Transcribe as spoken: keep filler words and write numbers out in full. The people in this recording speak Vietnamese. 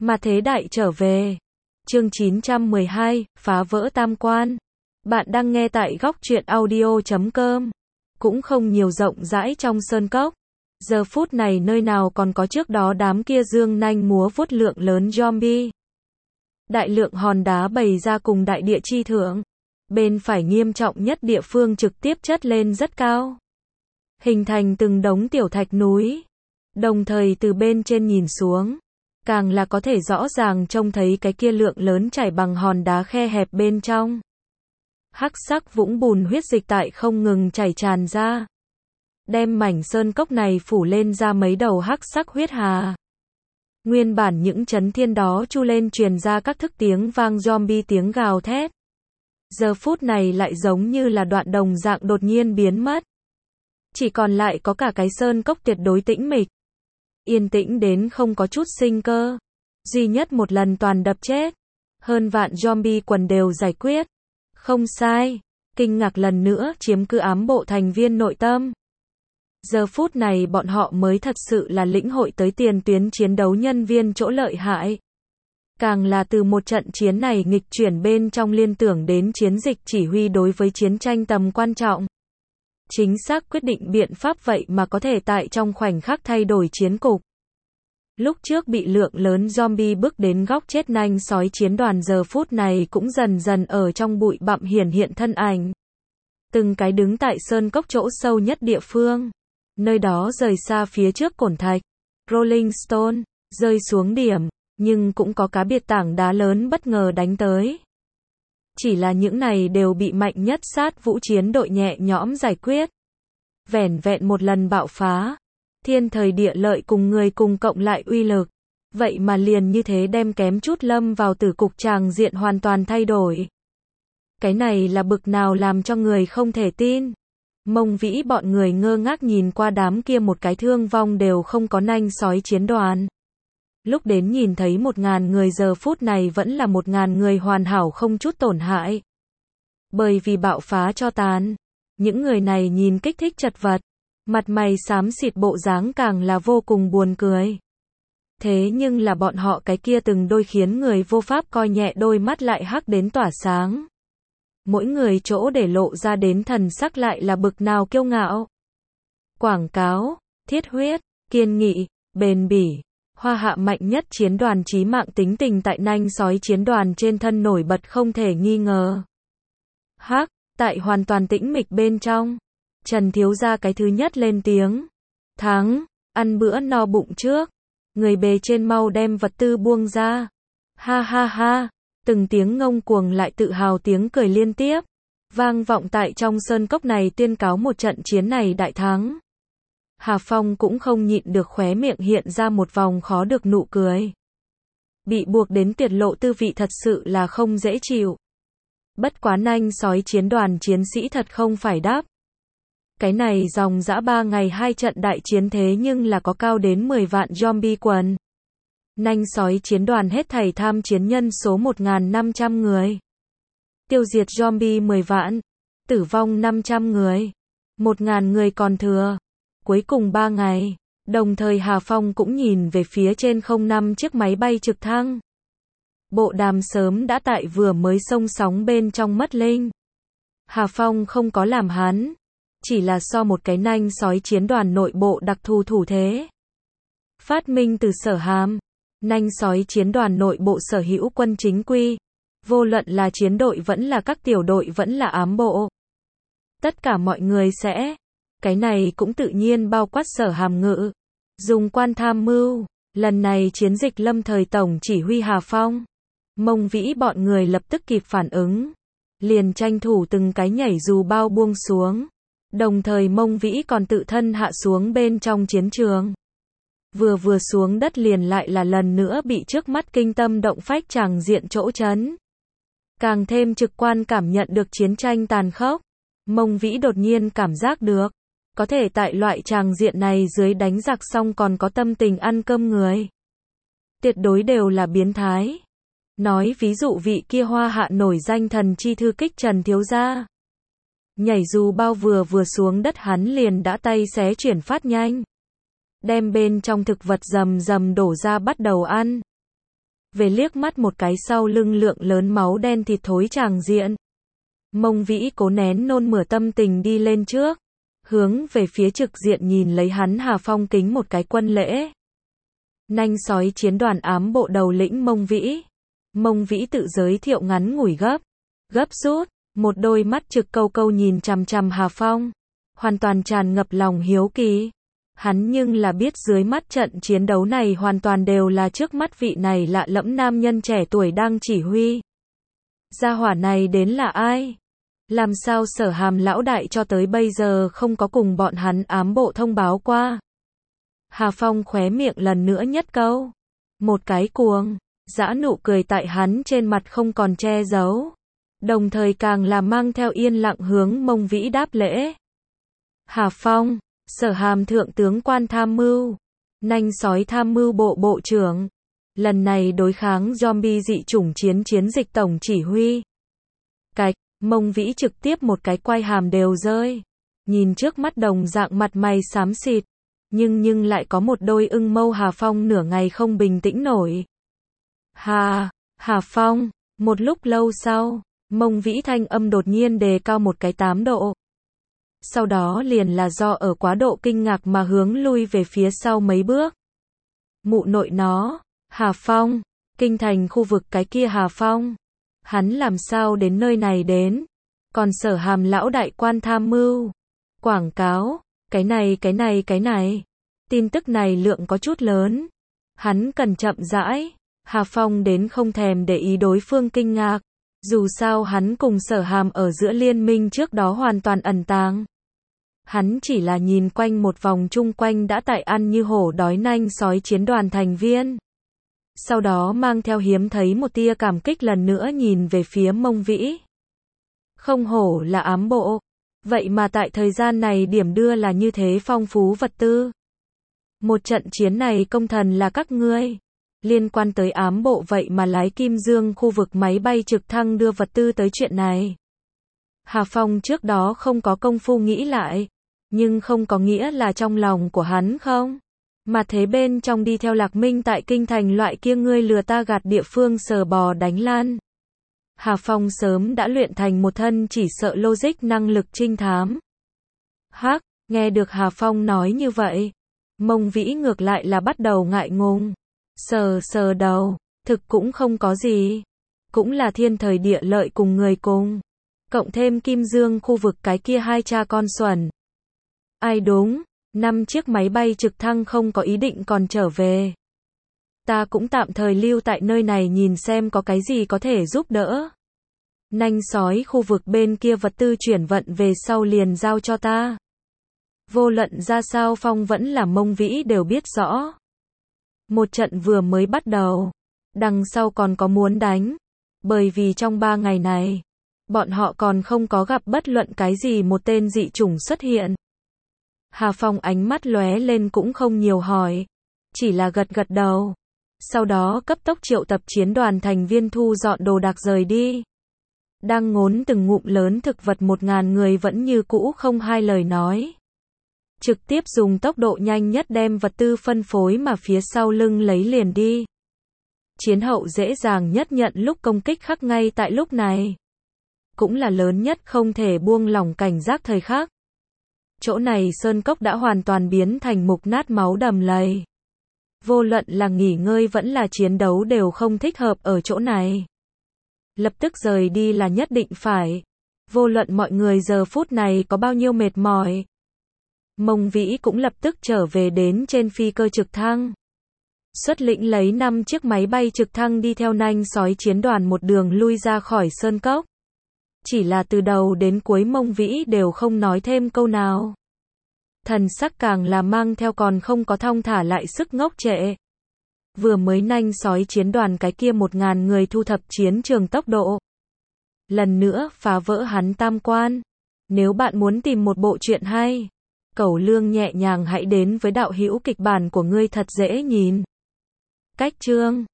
Mà thế đại trở về. Chương chín trăm mười hai, phá vỡ tam quan. Bạn đang nghe tại góc truyện audio chấm com. Cũng không nhiều rộng rãi trong sơn cốc. Giờ phút này nơi nào còn có trước đó đám kia dương nanh múa vuốt lượng lớn zombie. Đại lượng hòn đá bày ra cùng đại địa chi thượng. Bên phải nghiêm trọng nhất địa phương trực tiếp chất lên rất cao. Hình thành từng đống tiểu thạch núi. Đồng thời từ bên trên nhìn xuống. Càng là có thể rõ ràng trông thấy cái kia lượng lớn chảy bằng hòn đá khe hẹp bên trong. Hắc sắc vũng bùn huyết dịch tại không ngừng chảy tràn ra. Đem mảnh sơn cốc này phủ lên ra mấy đầu hắc sắc huyết hà. Nguyên bản những chấn thiên đó chu lên truyền ra các thức tiếng vang zombie tiếng gào thét. Giờ phút này lại giống như là đoạn đồng dạng đột nhiên biến mất. Chỉ còn lại có cả cái sơn cốc tuyệt đối tĩnh mịch. Yên tĩnh đến không có chút sinh cơ. Duy nhất một lần toàn đập chết. Hơn vạn zombie quần đều giải quyết. Không sai. Kinh ngạc lần nữa chiếm cứ ám bộ thành viên nội tâm. Giờ phút này bọn họ mới thật sự là lĩnh hội tới tiền tuyến chiến đấu nhân viên chỗ lợi hại. Càng là từ một trận chiến này nghịch chuyển bên trong liên tưởng đến chiến dịch chỉ huy đối với chiến tranh tầm quan trọng. Chính xác quyết định biện pháp vậy mà có thể tại trong khoảnh khắc thay đổi chiến cục. Lúc trước bị lượng lớn zombie bước đến góc chết nanh sói chiến đoàn giờ phút này cũng dần dần ở trong bụi bặm hiển hiện thân ảnh. Từng cái đứng tại sơn cốc chỗ sâu nhất địa phương. Nơi đó rời xa phía trước cổn thạch. Rolling Stone, rơi xuống điểm, nhưng cũng có cá biệt tảng đá lớn bất ngờ đánh tới. Chỉ là những này đều bị mạnh nhất sát vũ chiến đội nhẹ nhõm giải quyết. Vẻn vẹn một lần bạo phá. Thiên thời địa lợi cùng người cùng cộng lại uy lực. Vậy mà liền như thế đem kém chút lâm vào tử cục tràng diện hoàn toàn thay đổi. Cái này là bực nào làm cho người không thể tin. Mông Vĩ bọn người ngơ ngác nhìn qua đám kia một cái thương vong đều không có nanh sói chiến đoàn. Lúc đến nhìn thấy một ngàn người giờ phút này vẫn là một ngàn người hoàn hảo không chút tổn hại. Bởi vì bạo phá cho tàn. Những người này nhìn kích thích chật vật. Mặt mày xám xịt bộ dáng càng là vô cùng buồn cười. Thế nhưng là bọn họ cái kia từng đôi khiến người vô pháp coi nhẹ đôi mắt lại hắc đến tỏa sáng. Mỗi người chỗ để lộ ra đến thần sắc lại là bực nào kiêu ngạo. Quảng cáo, thiết huyết, kiên nghị, bền bỉ. Hoa hạ mạnh nhất chiến đoàn chí mạng tính tình tại nanh sói chiến đoàn trên thân nổi bật không thể nghi ngờ. Hắc, tại hoàn toàn tĩnh mịch bên trong. Trần thiếu gia cái thứ nhất lên tiếng. Thắng, ăn bữa no bụng trước. Người bề trên mau đem vật tư buông ra. Ha ha ha, từng tiếng ngông cuồng lại tự hào tiếng cười liên tiếp. Vang vọng tại trong sơn cốc này tuyên cáo một trận chiến này đại thắng. Hà Phong cũng không nhịn được khóe miệng hiện ra một vòng khó được nụ cười. Bị buộc đến tiệt lộ tư vị thật sự là không dễ chịu. Bất quá nanh sói chiến đoàn chiến sĩ thật không phải đáp. Cái này dòng dã ba ngày hai trận đại chiến thế nhưng là có cao đến mười vạn zombie quần. Nanh sói chiến đoàn hết thảy tham chiến nhân số một nghìn năm trăm người. Tiêu diệt zombie mười vạn. Tử vong năm trăm người. một nghìn người còn thừa. Cuối cùng ba ngày. Đồng thời Hà Phong cũng nhìn về phía trên không năm chiếc máy bay trực thăng. Bộ đàm sớm đã tại vừa mới xông sóng bên trong mất linh. Hà Phong không có làm hắn. Chỉ là so một cái nanh sói chiến đoàn nội bộ đặc thù thủ thế. Phát minh từ Sở Hàm. Nanh sói chiến đoàn nội bộ sở hữu quân chính quy. Vô luận là chiến đội vẫn là các tiểu đội vẫn là ám bộ. Tất cả mọi người sẽ. Cái này cũng tự nhiên bao quát Sở Hàm ngự. Dùng quan tham mưu. Lần này chiến dịch lâm thời tổng chỉ huy Hà Phong. Mông Vĩ bọn người lập tức kịp phản ứng. Liền tranh thủ từng cái nhảy dù bao buông xuống. Đồng thời Mông Vĩ còn tự thân hạ xuống bên trong chiến trường. Vừa vừa xuống đất liền lại là lần nữa bị trước mắt kinh tâm động phách tràng diện chỗ chấn. Càng thêm trực quan cảm nhận được chiến tranh tàn khốc. Mông Vĩ đột nhiên cảm giác được. Có thể tại loại tràng diện này dưới đánh giặc xong còn có tâm tình ăn cơm người. Tuyệt đối đều là biến thái. Nói ví dụ vị kia hoa hạ nổi danh thần chi thư kích Trần thiếu gia. Nhảy dù bao vừa vừa xuống đất hắn liền đã tay xé chuyển phát nhanh. Đem bên trong thực vật rầm rầm đổ ra bắt đầu ăn. về liếc mắt một cái sau lưng lượng lớn máu đen thịt thối tràng diện. Mông Vĩ cố nén nôn mửa tâm tình đi lên trước, hướng về phía trực diện nhìn lấy hắn Hà Phong kính một cái quân lễ. Nanh sói chiến đoàn ám bộ đầu lĩnh Mông Vĩ. Mông Vĩ tự giới thiệu ngắn ngủi gấp, gấp rút, một đôi mắt trực câu câu nhìn chằm chằm Hà Phong, hoàn toàn tràn ngập lòng hiếu kỳ. Hắn nhưng là biết dưới mắt trận chiến đấu này hoàn toàn đều là trước mắt vị này lạ lẫm nam nhân trẻ tuổi đang chỉ huy. Gia hỏa này đến là ai? Làm sao Sở Hàm lão đại cho tới bây giờ không có cùng bọn hắn ám bộ thông báo qua? Hà Phong khóe miệng lần nữa nhất câu. Một cái cuồng, dã nụ cười tại hắn trên mặt không còn che giấu. Đồng thời càng là mang theo yên lặng hướng Mông Vĩ đáp lễ. Hà Phong, Sở Hàm thượng tướng quan tham mưu, nanh sói tham mưu bộ bộ trưởng. Lần này đối kháng zombie dị chủng chiến chiến dịch tổng chỉ huy. Cạch, Mông Vĩ trực tiếp một cái quay hàm đều rơi. Nhìn trước mắt đồng dạng mặt mày xám xịt, nhưng nhưng lại có một đôi ưng mâu Hà Phong nửa ngày không bình tĩnh nổi. Hà, Hà Phong, một lúc lâu sau, Mông Vĩ thanh âm đột nhiên đề cao một cái tám độ. Sau đó liền là do ở quá độ kinh ngạc mà hướng lui về phía sau mấy bước. Mụ nội nó, Hà Phong, kinh thành khu vực cái kia Hà Phong. Hắn làm sao đến nơi này đến? Còn Sở Hàm lão đại quan tham mưu, quảng cáo, cái này cái này cái này. Tin tức này lượng có chút lớn. Hắn cần chậm rãi. Hà Phong đến không thèm để ý đối phương kinh ngạc. Dù sao hắn cùng Sở Hàm ở giữa liên minh trước đó hoàn toàn ẩn tàng. Hắn chỉ là nhìn quanh một vòng chung quanh đã tại ăn như hổ đói nanh sói chiến đoàn thành viên. Sau đó mang theo hiếm thấy một tia cảm kích lần nữa nhìn về phía Mông Vĩ. Không hổ là ám bộ. Vậy mà tại thời gian này điểm đưa là như thế phong phú vật tư. Một trận chiến này công thần là các ngươi. Liên quan tới ám bộ vậy mà lái Kim Dương khu vực máy bay trực thăng đưa vật tư tới chuyện này. Hà Phong trước đó không có công phu nghĩ lại. Nhưng không có nghĩa là trong lòng của hắn không. Mà thế bên trong đi theo Lạc Minh tại kinh thành loại kia ngươi lừa ta gạt địa phương sờ bò đánh lan. Hà Phong sớm đã luyện thành một thân chỉ sợ logic năng lực trinh thám. Hắc, nghe được Hà Phong nói như vậy. Mông Vĩ ngược lại là bắt đầu ngại ngùng. Sờ sờ đầu, thực cũng không có gì. Cũng là thiên thời địa lợi cùng người cùng. Cộng thêm Kim Dương khu vực cái kia hai cha con xuẩn. Ai đúng, năm chiếc máy bay trực thăng không có ý định còn trở về. Ta cũng tạm thời lưu tại nơi này nhìn xem có cái gì có thể giúp đỡ. Nanh sói khu vực bên kia vật tư chuyển vận về sau liền giao cho ta. Vô luận ra sao Phong vẫn là Mông Vĩ đều biết rõ. Một trận vừa mới bắt đầu, đằng sau còn có muốn đánh. Bởi vì trong ba ngày này, bọn họ còn không có gặp bất luận cái gì một tên dị chủng xuất hiện. Hà Phong ánh mắt lóe lên cũng không nhiều hỏi, chỉ là gật gật đầu. Sau đó cấp tốc triệu tập chiến đoàn thành viên thu dọn đồ đạc rời đi. Đang ngốn từng ngụm lớn thực vật một ngàn người vẫn như cũ không hai lời nói. Trực tiếp dùng tốc độ nhanh nhất đem vật tư phân phối mà phía sau lưng lấy liền đi. Chiến hậu dễ dàng nhất nhận lúc công kích khắc ngay tại lúc này. Cũng là lớn nhất không thể buông lỏng cảnh giác thời khắc. Chỗ này sơn cốc đã hoàn toàn biến thành mục nát máu đầm lầy. Vô luận là nghỉ ngơi vẫn là chiến đấu đều không thích hợp ở chỗ này. Lập tức rời đi là nhất định phải. Vô luận mọi người giờ phút này có bao nhiêu mệt mỏi. Mông Vĩ cũng lập tức trở về đến trên phi cơ trực thăng. Xuất lĩnh lấy năm chiếc máy bay trực thăng đi theo nanh sói chiến đoàn một đường lui ra khỏi sơn cốc. Chỉ là từ đầu đến cuối Mông Vĩ đều không nói thêm câu nào. Thần sắc càng là mang theo còn không có thong thả lại sức ngốc trệ. Vừa mới nanh sói chiến đoàn cái kia một ngàn người thu thập chiến trường tốc độ. Lần nữa phá vỡ hắn tam quan. Nếu bạn muốn tìm một bộ truyện hay, Cẩu Lương nhẹ nhàng hãy đến với đạo hữu kịch bản của ngươi thật dễ nhìn. Cách chương